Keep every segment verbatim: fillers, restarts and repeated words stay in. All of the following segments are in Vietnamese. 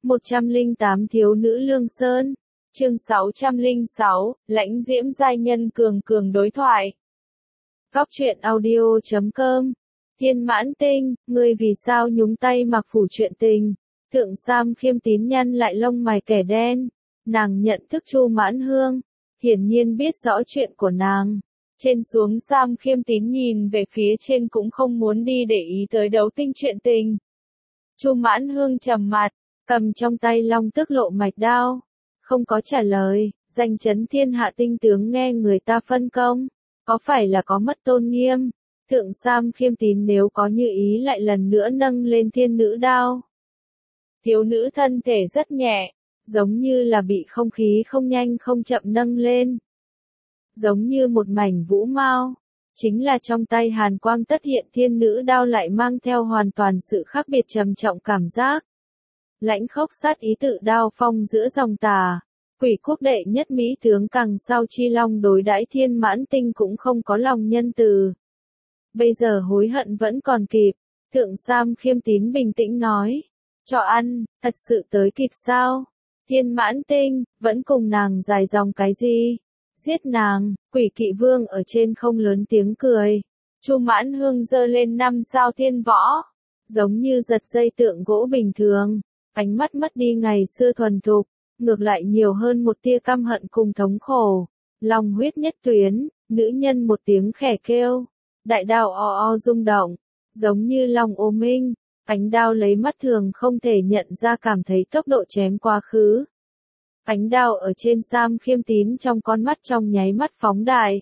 một trăm lẻ tám Thiếu nữ Lương Sơn. Chương sáu trăm lẻ sáu, Lãnh Diễm giai nhân cường cường đối thoại. Góc truyện audio chấm com. Thiên Mãn Tinh, ngươi vì sao nhúng tay mặc phủ chuyện tình? Thượng Sam Khiêm Tín nhăn lại lông mày kẻ đen. Nàng nhận thức Chu Mãn Hương, hiển nhiên biết rõ chuyện của nàng. Trên xuống Sam Khiêm Tín nhìn về phía trên cũng không muốn đi để ý tới đấu tinh chuyện tình. Chu Mãn Hương trầm mặt, cầm trong tay long tức lộ mạch đao, không có trả lời. Danh chấn thiên hạ tinh tướng nghe người ta phân công, có phải là có mất tôn nghiêm? Thượng Sam Khiêm Tín nếu có như ý lại lần nữa nâng lên thiên nữ đao. Thiếu nữ thân thể rất nhẹ, giống như là bị không khí không nhanh không chậm nâng lên. Giống như một mảnh vũ mao, chính là trong tay hàn quang tất hiện thiên nữ đao lại mang theo hoàn toàn sự khác biệt trầm trọng cảm giác. Lãnh khốc sát ý tự đao phong giữa dòng tà, quỷ quốc đệ nhất mỹ tướng càng sau chi long đối đãi Thiên Mãn Tinh cũng không có lòng nhân từ. Bây giờ hối hận vẫn còn kịp, Thượng Sam Khiêm Tín bình tĩnh nói. Cho ăn, thật sự tới kịp sao? Thiên Mãn Tinh, vẫn cùng nàng dài dòng cái gì? Giết nàng, quỷ kỵ vương ở trên không lớn tiếng cười. Chu Mãn Hương giơ lên năm sao thiên võ, giống như giật dây tượng gỗ bình thường, ánh mắt mất đi ngày xưa thuần thục, ngược lại nhiều hơn một tia căm hận cùng thống khổ. Lòng huyết nhất tuyến, nữ nhân một tiếng khẽ kêu, đại đao o o rung động, giống như lòng ô minh, ánh đao lấy mắt thường không thể nhận ra cảm thấy tốc độ chém quá khứ. Ánh đao ở trên Sam Khiêm Tín trong con mắt trong nháy mắt phóng đại.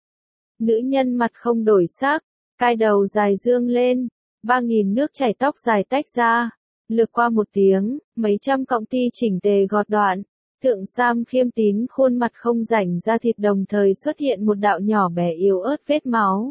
Nữ nhân mặt không đổi sắc, cai đầu dài dương lên, ba nghìn nước chảy tóc dài tách ra, lược qua một tiếng, mấy trăm cọng ti chỉnh tề gọt đoạn. Thượng Sam Khiêm Tín khuôn mặt không rảnh ra thịt đồng thời xuất hiện một đạo nhỏ bé yếu ớt vết máu.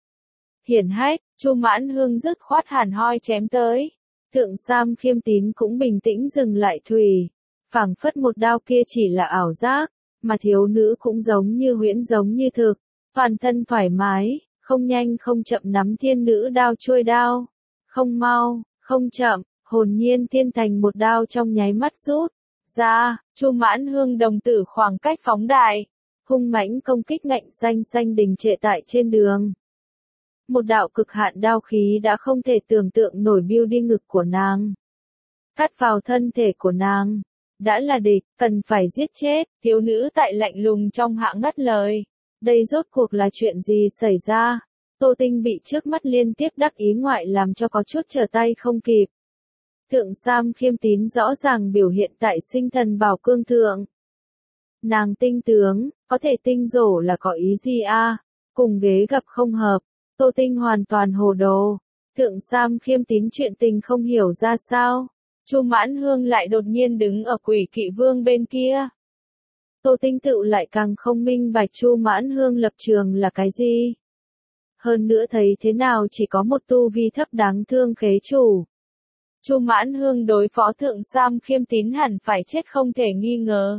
Hiển hách, Chu Mãn Hương dứt khoát hàn hoi chém tới. Thượng Sam Khiêm Tín cũng bình tĩnh dừng lại thùy. Phảng phất một đao kia chỉ là ảo giác, mà thiếu nữ cũng giống như huyễn giống như thực, toàn thân thoải mái, không nhanh không chậm nắm thiên nữ đao chuôi đao, không mau, không chậm, hồn nhiên thiên thành một đao trong nháy mắt rút ra. Chu Mãn Hương đồng tử khoảng cách phóng đại, hung mãnh công kích ngạnh xanh xanh đình trệ tại trên đường. Một đạo cực hạn đao khí đã không thể tưởng tượng nổi biêu đi ngực của nàng, cắt vào thân thể của nàng. Đã là địch, cần phải giết chết. Thiếu nữ tại lạnh lùng trong hạ ngắt lời. Đây rốt cuộc là chuyện gì xảy ra? Tô Tinh bị trước mắt liên tiếp đắc ý ngoại làm cho có chút trở tay không kịp. Thượng Sam Khiêm Tín rõ ràng biểu hiện tại sinh thần bảo cương thượng. Nàng tinh tướng, có thể tinh rổ là có ý gì a? Cùng ghế gặp không hợp. Tô Tinh hoàn toàn hồ đồ. Thượng Sam Khiêm Tín chuyện tình không hiểu ra sao. Chu Mãn Hương lại đột nhiên đứng ở quỷ kỵ vương bên kia. Tô Tinh Tựu lại càng không minh bạch Chu Mãn Hương lập trường là cái gì. Hơn nữa thấy thế nào chỉ có một tu vi thấp đáng thương khế chủ. Chu Mãn Hương đối phó Thượng Sam Khiêm Tín hẳn phải chết không thể nghi ngờ.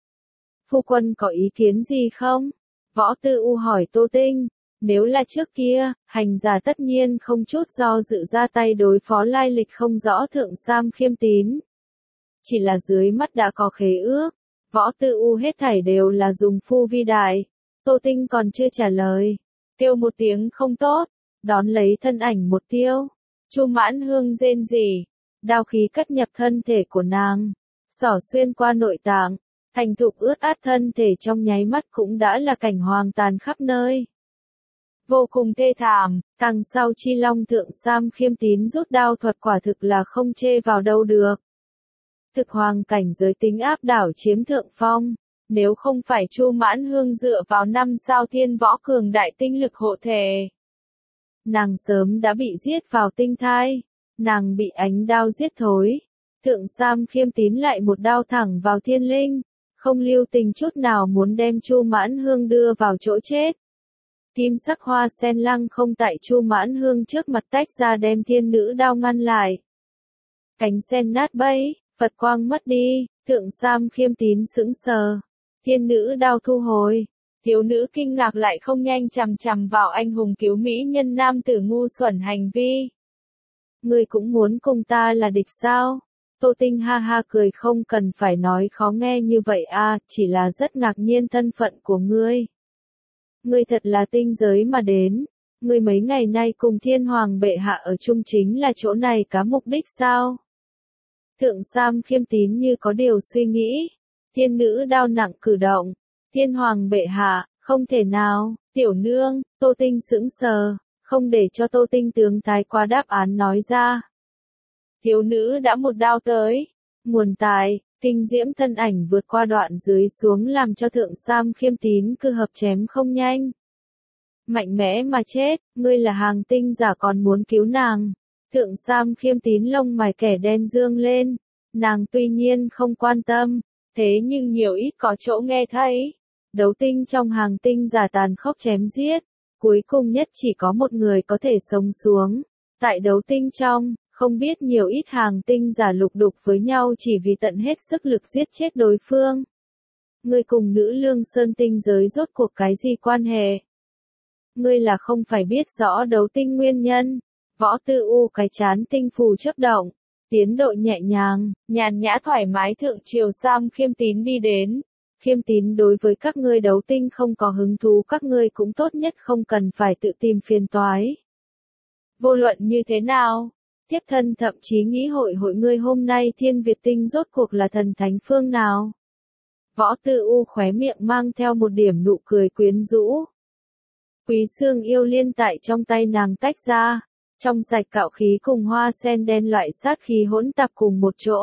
Phu quân có ý kiến gì không? Võ Tư U hỏi Tô Tinh. Nếu là trước kia, hành giả tất nhiên không chút do dự ra tay đối phó lai lịch không rõ Thượng Sam Khiêm Tín. Chỉ là dưới mắt đã có khế ước, Võ Tư U hết thảy đều là dùng phu vi đại. Tô Tinh còn chưa trả lời, kêu một tiếng không tốt, đón lấy thân ảnh một tiêu. Chu Mãn Hương rên rỉ, đao khí cất nhập thân thể của nàng, xỏ xuyên qua nội tạng, thành thục ướt át thân thể trong nháy mắt cũng đã là cảnh hoang tàn khắp nơi. Vô cùng thê thảm, càng sau chi long Thượng Sam Khiêm Tín rút đao thuật quả thực là không chê vào đâu được. Thực hoàng cảnh giới tính áp đảo chiếm thượng phong, nếu không phải Chu Mãn Hương dựa vào năm sao thiên võ cường đại tinh lực hộ thể. Nàng sớm đã bị giết vào tinh thai, nàng bị ánh đao giết thối. Thượng Sam Khiêm Tín lại một đao thẳng vào thiên linh, không lưu tình chút nào muốn đem Chu Mãn Hương đưa vào chỗ chết. Kim sắc hoa sen lăng không tại Chu Mãn Hương trước mặt tách ra đem thiên nữ đao ngăn lại. Cánh sen nát bấy, Phật quang mất đi, Thượng Sam Khiêm Tín sững sờ. Thiên nữ đao thu hồi. Thiếu nữ kinh ngạc lại không nhanh chằm chằm vào anh hùng cứu mỹ nhân nam tử ngu xuẩn hành vi. Ngươi cũng muốn cùng ta là địch sao? Tô Tinh ha ha cười, không cần phải nói khó nghe như vậy a, chỉ là rất ngạc nhiên thân phận của ngươi. Ngươi thật là tinh giới mà đến, ngươi mấy ngày nay cùng thiên hoàng bệ hạ ở chung chính là chỗ này cá mục đích sao? Thượng Sam Khiêm Tín như có điều suy nghĩ, thiên nữ đao nặng cử động, thiên hoàng bệ hạ, không thể nào, tiểu nương, Tô Tinh sững sờ, không để cho Tô Tinh tướng thái qua đáp án nói ra. Thiếu nữ đã một đao tới, nguồn tài, kinh diễm thân ảnh vượt qua đoạn dưới xuống làm cho Thượng Sam Khiêm Tín cứ hợp chém không nhanh. Mạnh mẽ mà chết, ngươi là hàng tinh giả còn muốn cứu nàng. Thượng Sam Khiêm Tín lông mày kẻ đen dương lên, nàng tuy nhiên không quan tâm, thế nhưng nhiều ít có chỗ nghe thấy. Đấu tinh trong hàng tinh giả tàn khốc chém giết, cuối cùng nhất chỉ có một người có thể sống xuống. Tại đấu tinh trong, không biết nhiều ít hàng tinh giả lục đục với nhau chỉ vì tận hết sức lực giết chết đối phương. Ngươi cùng nữ lương sơn tinh giới rốt cuộc cái gì quan hệ? Ngươi là không phải biết rõ đấu tinh nguyên nhân. Võ Tư U cái chán tinh phù chớp động, tiến độ nhẹ nhàng, nhàn nhã thoải mái. Thượng Triều Sam Khiêm Tín đi đến. Khiêm Tín, đối với các ngươi đấu tinh không có hứng thú, các ngươi cũng tốt nhất không cần phải tự tìm phiền toái. Vô luận như thế nào, thiếp thân thậm chí nghĩ hội hội ngươi hôm nay thiên Việt tinh rốt cuộc là thần thánh phương nào. Võ Tư U khóe miệng mang theo một điểm nụ cười quyến rũ. Quý xương yêu liên tại trong tay nàng tách ra, trong sạch cạo khí cùng hoa sen đen loại sát khí hỗn tạp cùng một chỗ.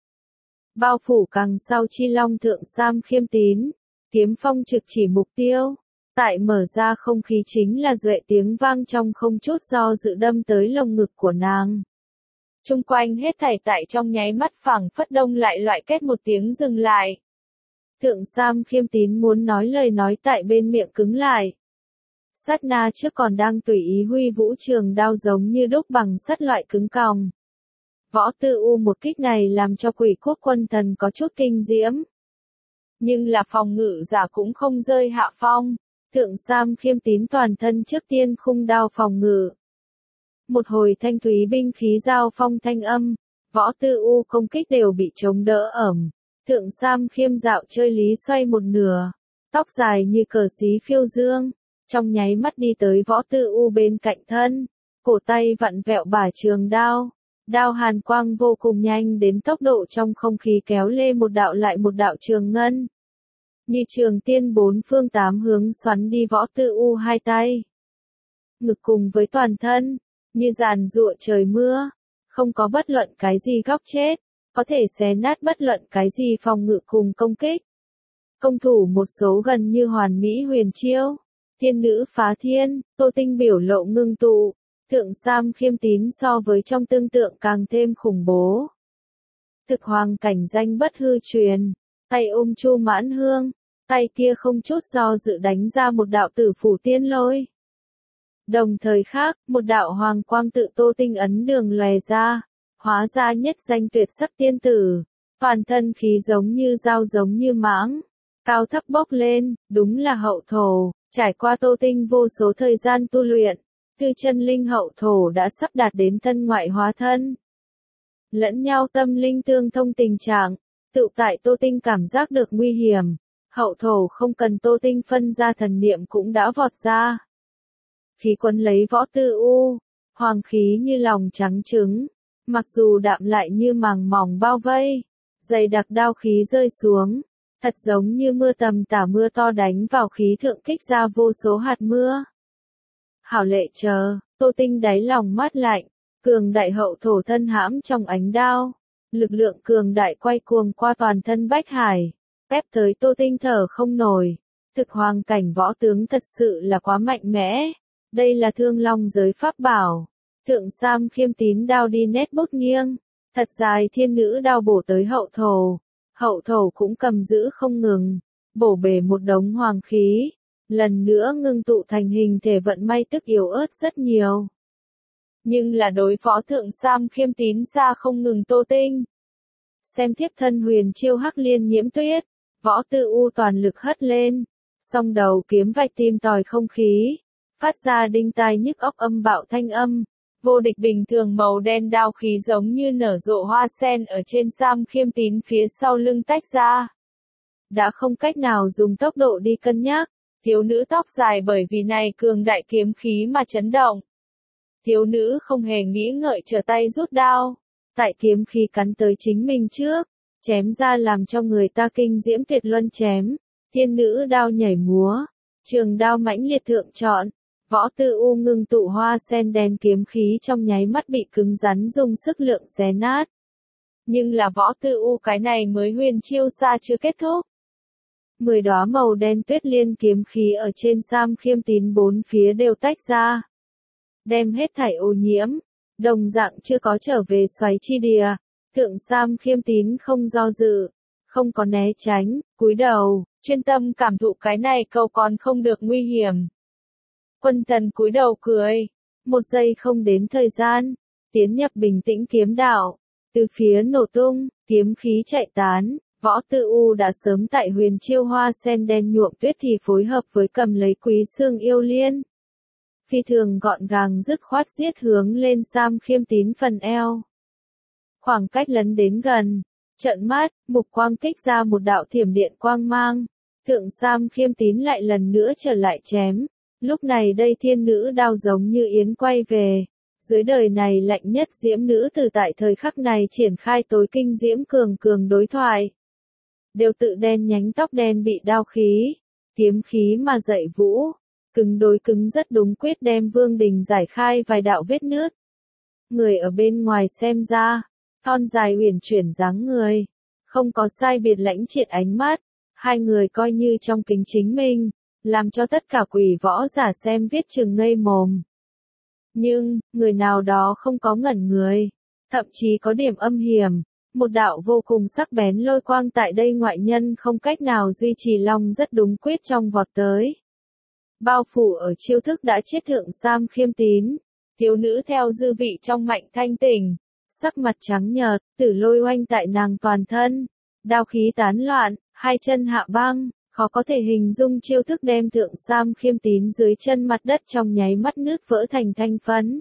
Bao phủ càng sau chi long Thượng Sam Khiêm Tín, kiếm phong trực chỉ mục tiêu. Tại mở ra không khí chính là duệ tiếng vang trong không chút do dự đâm tới lồng ngực của nàng. Trung quanh hết thảy tại trong nháy mắt phẳng phất đông lại loại kết một tiếng dừng lại. Thượng Sam Khiêm Tín muốn nói lời nói tại bên miệng cứng lại. Sát na trước còn đang tùy ý huy vũ trường đao giống như đúc bằng sắt loại cứng còng. Võ Tư U một kích này làm cho Quỷ Quốc quân thần có chút kinh diễm. Nhưng là phòng ngự giả cũng không rơi hạ phong. Thượng Sam Khiêm Tín toàn thân trước tiên khung đao phòng ngự. Một hồi thanh thúy binh khí giao phong thanh âm, Võ Tư U công kích đều bị chống đỡ ẩm. Thượng Sam Khiêm dạo chơi lý xoay một nửa, tóc dài như cờ xí phiêu dương, trong nháy mắt đi tới Võ Tư U bên cạnh thân, cổ tay vặn vẹo bả trường đao, đao hàn quang vô cùng nhanh đến tốc độ trong không khí kéo lê một đạo lại một đạo trường ngân. Như trường tiên bốn phương tám hướng xoắn đi Võ Tư U hai tay. Ngực cùng với toàn thân, như giàn giụa trời mưa, không có bất luận cái gì góc chết, có thể xé nát bất luận cái gì phòng ngự cùng công kích. Công thủ một số gần như hoàn mỹ huyền chiêu, thiên nữ phá thiên, Tô Tinh biểu lộ ngưng tụ, Thượng Sam Khiêm Tín so với trong tương tượng càng thêm khủng bố. Thực hoàng cảnh danh bất hư truyền, tay ôm Chu Mãn Hương, tay kia không chút do dự đánh ra một đạo tử phủ tiên lôi. Đồng thời khác, một đạo hoàng quang tự Tô Tinh ấn đường lòe ra, hóa ra nhất danh tuyệt sắc tiên tử, toàn thân khí giống như dao giống như mãng, cao thấp bốc lên, đúng là hậu thổ, trải qua Tô Tinh vô số thời gian tu luyện, tư chân linh hậu thổ đã sắp đạt đến thân ngoại hóa thân. Lẫn nhau tâm linh tương thông tình trạng, tự tại Tô Tinh cảm giác được nguy hiểm, hậu thổ không cần Tô Tinh phân ra thần niệm cũng đã vọt ra. Khí quấn lấy Võ Tư U, hoàng khí như lòng trắng trứng, mặc dù đạm lại như màng mỏng bao vây, dày đặc đao khí rơi xuống, thật giống như mưa tầm tả mưa to đánh vào khí thượng kích ra vô số hạt mưa. Hảo lệ chờ, Tô Tinh đáy lòng mát lạnh, cường đại hậu thổ thân hãm trong ánh đao, lực lượng cường đại quay cuồng qua toàn thân Bách Hải, ép tới Tô Tinh thở không nổi. Thực hoàng cảnh võ tướng thật sự là quá mạnh mẽ. Đây là thương long giới pháp bảo. Thượng Sam Khiêm Tín đao đi nét bút nghiêng, thật dài thiên nữ đao bổ tới hậu thổ. Hậu thổ cũng cầm giữ không ngừng, bổ bể một đống hoàng khí, lần nữa ngưng tụ thành hình thể vận may tức yếu ớt rất nhiều. Nhưng là đối phó Thượng Sam Khiêm Tín xa không ngừng Tô Tinh. Xem tiếp thân huyền chiêu hắc liên nhiễm tuyết, Võ Tư U toàn lực hất lên, song đầu kiếm vạch tim tòi không khí, phát ra đinh tai nhức óc âm bạo thanh âm, Vô địch bình thường màu đen đao khí giống như nở rộ hoa sen ở trên Sam Khiêm Tín phía sau lưng tách ra. Đã không cách nào dùng tốc độ đi cân nhắc, thiếu nữ tóc dài bởi vì này cường đại kiếm khí mà chấn động. Thiếu nữ không hề nghĩ ngợi trở tay rút đao, tại kiếm khí cắn tới chính mình trước, chém ra làm cho người ta kinh diễm tuyệt luân chém, thiên nữ đao nhảy múa, trường đao mãnh liệt thượng trọn, Võ Tư U ngưng tụ hoa sen đen kiếm khí trong nháy mắt bị cứng rắn dùng sức lượng xé nát. Nhưng là Võ Tư U cái này mới huyền chiêu xa chưa kết thúc. Mười đóa màu đen tuyết liên kiếm khí ở trên Sam Khiêm Tín bốn phía đều tách ra. Đem hết thảy ô nhiễm, đồng dạng chưa có trở về xoáy chi địa. Thượng Sam Khiêm Tín không do dự, không có né tránh, cúi đầu, chuyên tâm cảm thụ cái này câu còn không được nguy hiểm. Quân thần cúi đầu cười, một giây không đến thời gian, tiến nhập bình tĩnh kiếm đạo, từ phía nổ tung, kiếm khí chạy tán, Võ Tư U đã sớm tại huyền chiêu hoa sen đen nhuộm tuyết thì phối hợp với cầm lấy quý xương yêu liên. Phi thường gọn gàng dứt khoát giết hướng lên Sam Khiêm Tín phần eo. Khoảng cách lấn đến gần, trợn mắt, mục quang kích ra một đạo thiểm điện quang mang. Thượng Sam Khiêm Tín lại lần nữa trở lại chém. Lúc này đây thiên nữ đao giống như yến quay về. Dưới đời này lạnh nhất diễm nữ từ tại thời khắc này triển khai tối kinh diễm cường cường đối thoại. Đều tự đen nhánh tóc đen bị đao khí, kiếm khí mà dậy vũ. Cứng đối cứng rất đúng quyết đem Vương Đình giải khai vài đạo vết nứt. Người ở bên ngoài xem ra, thon dài uyển chuyển dáng người, không có sai biệt lãnh triệt ánh mắt, hai người coi như trong kính chính mình, làm cho tất cả quỷ võ giả xem viết chừng ngây mồm. Nhưng, người nào đó không có ngẩn người, thậm chí có điểm âm hiểm, một đạo vô cùng sắc bén lôi quang tại đây ngoại nhân không cách nào duy trì long rất đúng quyết trong vọt tới. Bao phủ ở chiêu thức đã chết thượng Sam Khiêm Tín, thiếu nữ theo dư vị trong mạnh thanh tỉnh, sắc mặt trắng nhợt, tử lôi oanh tại nàng toàn thân, đao khí tán loạn, hai chân hạ băng, khó có thể hình dung chiêu thức đem thượng Sam Khiêm Tín dưới chân mặt đất trong nháy mắt nứt vỡ thành thanh phấn.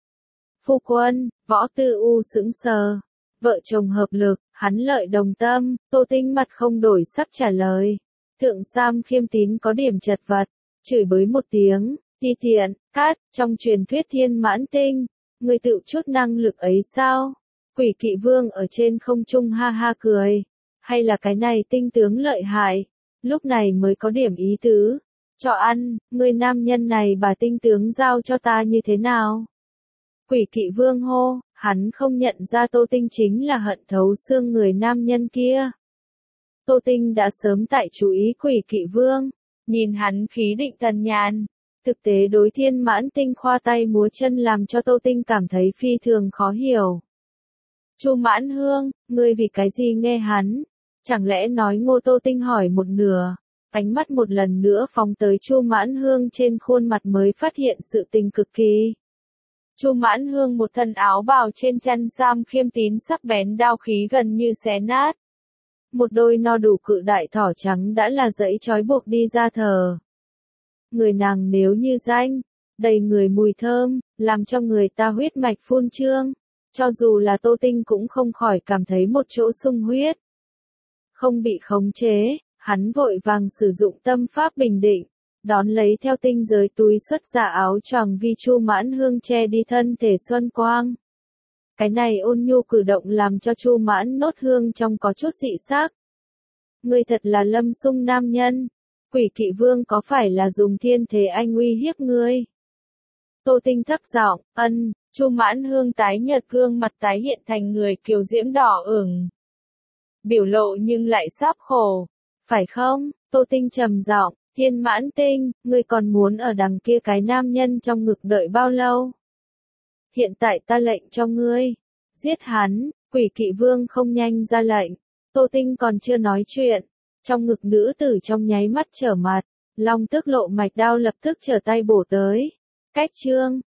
Phu quân, Võ Tư U sững sờ, vợ chồng hợp lực, hắn lợi đồng tâm, Tô Tinh mặt không đổi sắc trả lời. Thượng Sam Khiêm Tín có điểm chật vật, chửi bới một tiếng, ti tiện, cát, trong truyền thuyết thiên mãn tinh, người tự chút năng lực ấy sao? Quỷ Kỵ Vương ở trên không trung ha ha cười, hay là cái này tinh tướng lợi hại, lúc này mới có điểm ý tứ, cho ăn, người nam nhân này bà tinh tướng giao cho ta như thế nào? Quỷ Kỵ Vương hô, hắn không nhận ra Tô Tinh chính là hận thấu xương người nam nhân kia. Tô Tinh đã sớm tại chú ý Quỷ Kỵ Vương. Nhìn hắn khí định thần nhàn, thực tế đối thiên mãn tinh khoa tay múa chân làm cho Tô Tinh cảm thấy phi thường khó hiểu. Chu Mãn Hương, ngươi vì cái gì nghe hắn? Chẳng lẽ nói Ngô? Tô Tinh hỏi một nửa, ánh mắt một lần nữa phóng tới Chu Mãn Hương trên khuôn mặt mới phát hiện sự tình cực kỳ. Chu Mãn Hương một thân áo bào trên chân Sam Khiêm Tín sắc bén đao khí gần như xé nát. Một đôi no đủ cự đại thỏ trắng đã là dãy trói buộc đi ra thờ. Người nàng nếu như danh, đầy người mùi thơm, làm cho người ta huyết mạch phun trương. Cho dù là Tô Tinh cũng không khỏi cảm thấy một chỗ sung huyết. Không bị khống chế, hắn vội vàng sử dụng tâm pháp bình định, đón lấy theo tinh giới túi xuất ra áo choàng vi Chu Mãn Hương che đi thân thể xuân quang. Cái này ôn nhu cử động làm cho Chu Mãn Nốt Hương trong có chút dị sắc. Ngươi thật là lâm sung nam nhân, Quỷ Kỵ Vương có phải là dùng thiên thế anh uy hiếp ngươi? Tô Tinh thấp giọng, ân, Chu Mãn Hương tái nhợt gương mặt tái hiện thành người kiều diễm đỏ ửng. Biểu lộ nhưng lại sáp khổ, phải không? Tô Tinh trầm giọng, Thiên Mãn Tinh, ngươi còn muốn ở đằng kia cái nam nhân trong ngực đợi bao lâu? Hiện tại ta lệnh cho ngươi, giết hắn. Quỷ Kỵ Vương không nhanh ra lệnh, Tô Tinh còn chưa nói chuyện, trong ngực nữ tử trong nháy mắt trở mặt, long tức lộ mạch đao lập tức trở tay bổ tới. Cách chương